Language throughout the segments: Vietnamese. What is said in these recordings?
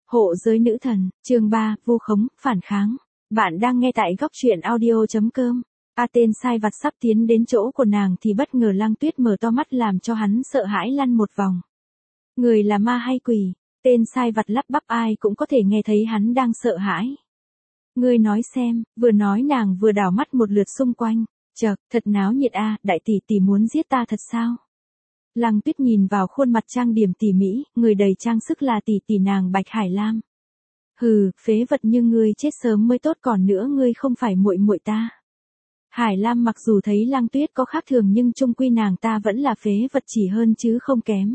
Hộ giới nữ thần, chương 3, vu khống, phản kháng. Bạn đang nghe tại góc truyện audio.com. Tên sai vặt sắp tiến đến chỗ của nàng thì bất ngờ Lăng Tuyết mở to mắt làm cho hắn sợ hãi lăn một vòng. Người là ma hay quỷ? Tên sai vặt lắp bắp ai cũng có thể nghe thấy hắn đang sợ hãi. Ngươi nói xem, vừa nói nàng vừa đảo mắt một lượt xung quanh. Chậc, thật náo nhiệt a, đại tỷ tỷ muốn giết ta thật sao? Lăng Tuyết nhìn vào khuôn mặt trang điểm tỉ mỉ, người đầy trang sức là tỷ tỷ nàng Bạch Hải Lam. Hừ, phế vật như ngươi chết sớm mới tốt, còn nữa ngươi không phải muội muội ta. Hải Lam mặc dù thấy Lăng Tuyết có khác thường nhưng chung quy nàng ta vẫn là phế vật chỉ hơn chứ không kém.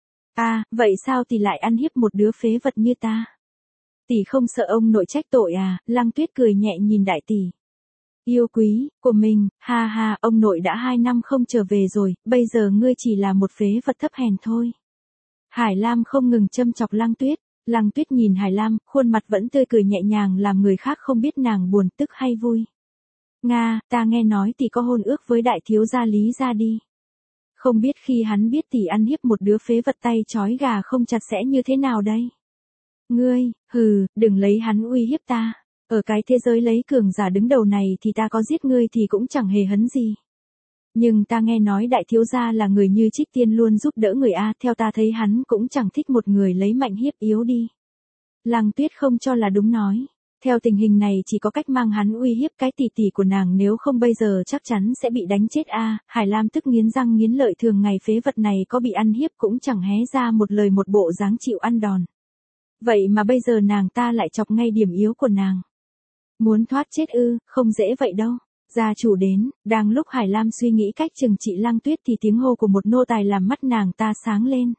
Vậy sao tỷ lại ăn hiếp một đứa phế vật như ta? Tỷ không sợ ông nội trách tội à? Lăng Tuyết cười nhẹ nhìn đại tỷ. Yêu quý của mình, ha ha, ông nội đã 2 năm không trở về rồi, bây giờ ngươi chỉ là một phế vật thấp hèn thôi. Hải Lam không ngừng châm chọc Lăng Tuyết. Lăng Tuyết nhìn Hải Lam, khuôn mặt vẫn tươi cười nhẹ nhàng làm người khác không biết nàng buồn tức hay vui. Nga, ta nghe nói tỷ có hôn ước với đại thiếu gia Lý gia đi. Không biết khi hắn biết tỷ ăn hiếp một đứa phế vật tay trói gà không chặt sẽ như thế nào đây? Ngươi, đừng lấy hắn uy hiếp ta. Ở cái thế giới lấy cường giả đứng đầu này thì ta có giết ngươi thì cũng chẳng hề hấn gì. Nhưng ta nghe nói đại thiếu gia là người như Trích Tiên luôn giúp đỡ người a, theo ta thấy hắn cũng chẳng thích một người lấy mạnh hiếp yếu đi. Lăng Tuyết không cho là đúng nói. Theo tình hình này chỉ có cách mang hắn uy hiếp cái tỷ tỷ của nàng, nếu không bây giờ chắc chắn sẽ bị đánh chết a. Hải Lam tức nghiến răng nghiến lợi, thường ngày phế vật này có bị ăn hiếp cũng chẳng hé ra một lời một bộ dáng chịu ăn đòn. Vậy mà bây giờ nàng ta lại chọc ngay điểm yếu của nàng. Muốn thoát chết ư, không dễ vậy đâu. Gia chủ đến, đang lúc Hải Lam suy nghĩ cách trừng trị Lăng Tuyết thì tiếng hô của một nô tài làm mắt nàng ta sáng lên.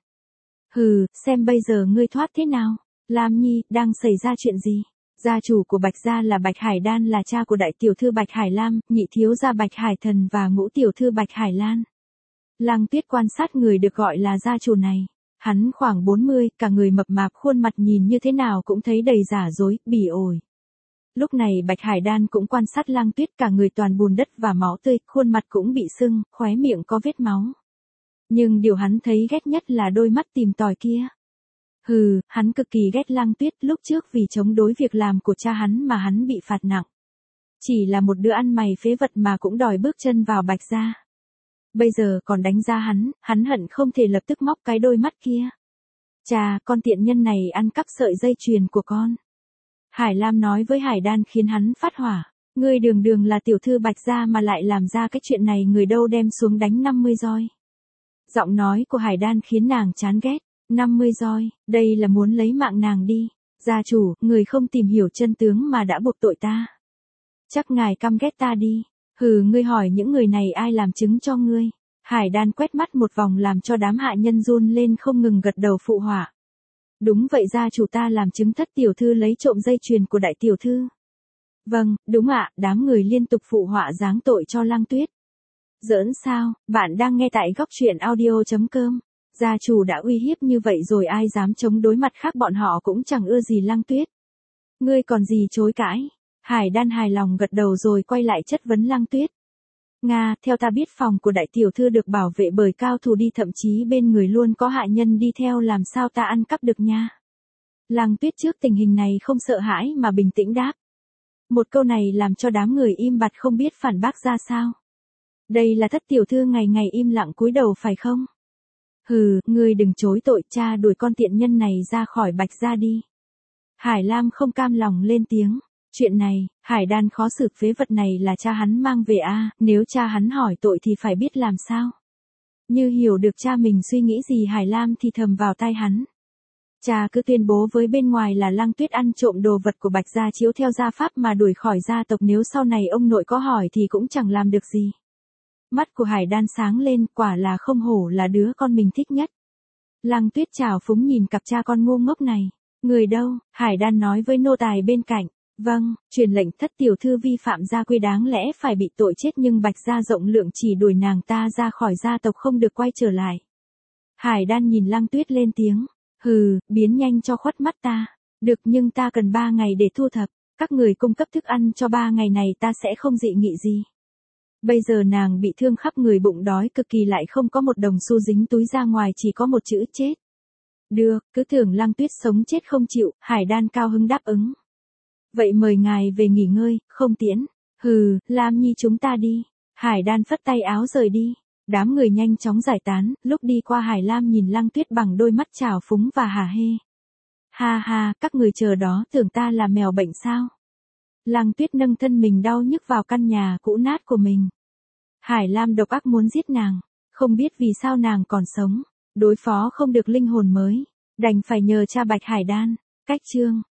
Xem bây giờ ngươi thoát thế nào. Lam Nhi, đang xảy ra chuyện gì? Gia chủ của Bạch gia là Bạch Hải Đan, là cha của đại tiểu thư Bạch Hải Lam, nhị thiếu gia Bạch Hải Thần và ngũ tiểu thư Bạch Hải Lan. Lăng Tuyết quan sát người được gọi là gia chủ này. Hắn khoảng 40, cả người mập mạp, khuôn mặt nhìn như thế nào cũng thấy đầy giả dối, bỉ ổi. Lúc này Bạch Hải Đan cũng quan sát Lăng Tuyết, cả người toàn bùn đất và máu tươi, khuôn mặt cũng bị sưng, khóe miệng có vết máu. Nhưng điều hắn thấy ghét nhất là đôi mắt tìm tòi kia. Hắn cực kỳ ghét Lăng Tuyết, lúc trước vì chống đối việc làm của cha hắn mà hắn bị phạt nặng. Chỉ là một đứa ăn mày phế vật mà cũng đòi bước chân vào Bạch gia. Bây giờ còn đánh ra hắn hận không thể lập tức móc cái đôi mắt kia. Chà, con tiện nhân này ăn cắp sợi dây chuyền của con. Hải Lam nói với Hải Đan khiến hắn phát hỏa. Ngươi đường là tiểu thư Bạch gia mà lại làm ra cái chuyện này, người đâu đem xuống đánh 50 roi. Giọng nói của Hải Đan khiến nàng chán ghét. 50 roi, đây là muốn lấy mạng nàng đi. Gia chủ, người không tìm hiểu chân tướng mà đã buộc tội ta. Chắc ngài căm ghét ta đi. Ngươi hỏi những người này ai làm chứng cho ngươi. Hải Đan quét mắt một vòng làm cho đám hạ nhân run lên không ngừng gật đầu phụ họa. Đúng vậy, gia chủ ta làm chứng thất tiểu thư lấy trộm dây chuyền của đại tiểu thư. Vâng, đúng ạ, đám người liên tục phụ họa giáng tội cho Lăng Tuyết. Giỡn sao, bạn đang nghe tại góc truyện audio.com. Gia chủ đã uy hiếp như vậy rồi ai dám chống đối, mặt khác bọn họ cũng chẳng ưa gì Lăng Tuyết. Ngươi còn gì chối cãi? Hải Đan hài lòng gật đầu rồi quay lại chất vấn Lăng Tuyết. Nga, theo ta biết phòng của đại tiểu thư được bảo vệ bởi cao thủ đi, thậm chí bên người luôn có hạ nhân đi theo, làm sao ta ăn cắp được nha? Lăng Tuyết trước tình hình này không sợ hãi mà bình tĩnh đáp. Một câu này làm cho đám người im bặt không biết phản bác ra sao. Đây là thất tiểu thư ngày ngày im lặng cúi đầu phải không? Ngươi đừng chối tội, cha đuổi con tiện nhân này ra khỏi Bạch gia đi. Hải Lam không cam lòng lên tiếng. Chuyện này, Hải Đan khó xử, phế vật này là cha hắn mang về nếu cha hắn hỏi tội thì phải biết làm sao. Như hiểu được cha mình suy nghĩ gì, Hải Lam thì thầm vào tai hắn. Cha cứ tuyên bố với bên ngoài là Lăng Tuyết ăn trộm đồ vật của Bạch gia, chiếu theo gia pháp mà đuổi khỏi gia tộc, nếu sau này ông nội có hỏi thì cũng chẳng làm được gì. Mắt của Hải Đan sáng lên, quả là không hổ là đứa con mình thích nhất. Lăng Tuyết trào phúng nhìn cặp cha con ngu ngốc này. Người đâu? Hải Đan nói với nô tài bên cạnh. Vâng, truyền lệnh thất tiểu thư vi phạm gia quy đáng lẽ phải bị tội chết, nhưng Bạch gia rộng lượng chỉ đuổi nàng ta ra khỏi gia tộc, không được quay trở lại. Hải Đan nhìn Lăng Tuyết lên tiếng. Biến nhanh cho khuất mắt ta. Được, nhưng ta cần 3 ngày để thu thập. Các người cung cấp thức ăn cho 3 ngày này ta sẽ không dị nghị gì. Bây giờ nàng bị thương khắp người, bụng đói cực kỳ, lại không có một đồng xu dính túi ra ngoài, chỉ có một chữ chết. Được, cứ tưởng Lăng Tuyết sống chết không chịu, Hải Đan cao hứng đáp ứng. Vậy mời ngài về nghỉ ngơi, không tiễn. Hừ, Lam Nhi chúng ta đi. Hải Đan phất tay áo rời đi. Đám người nhanh chóng giải tán, lúc đi qua Hải Lam nhìn Lăng Tuyết bằng đôi mắt trào phúng và hả hê. Ha ha, các người chờ đó tưởng ta là mèo bệnh sao? Lăng Tuyết nâng thân mình đau nhức vào căn nhà cũ nát của mình. Hải Lam độc ác muốn giết nàng, không biết vì sao nàng còn sống, đối phó không được linh hồn mới, đành phải nhờ cha Bạch Hải Đan. Cách chương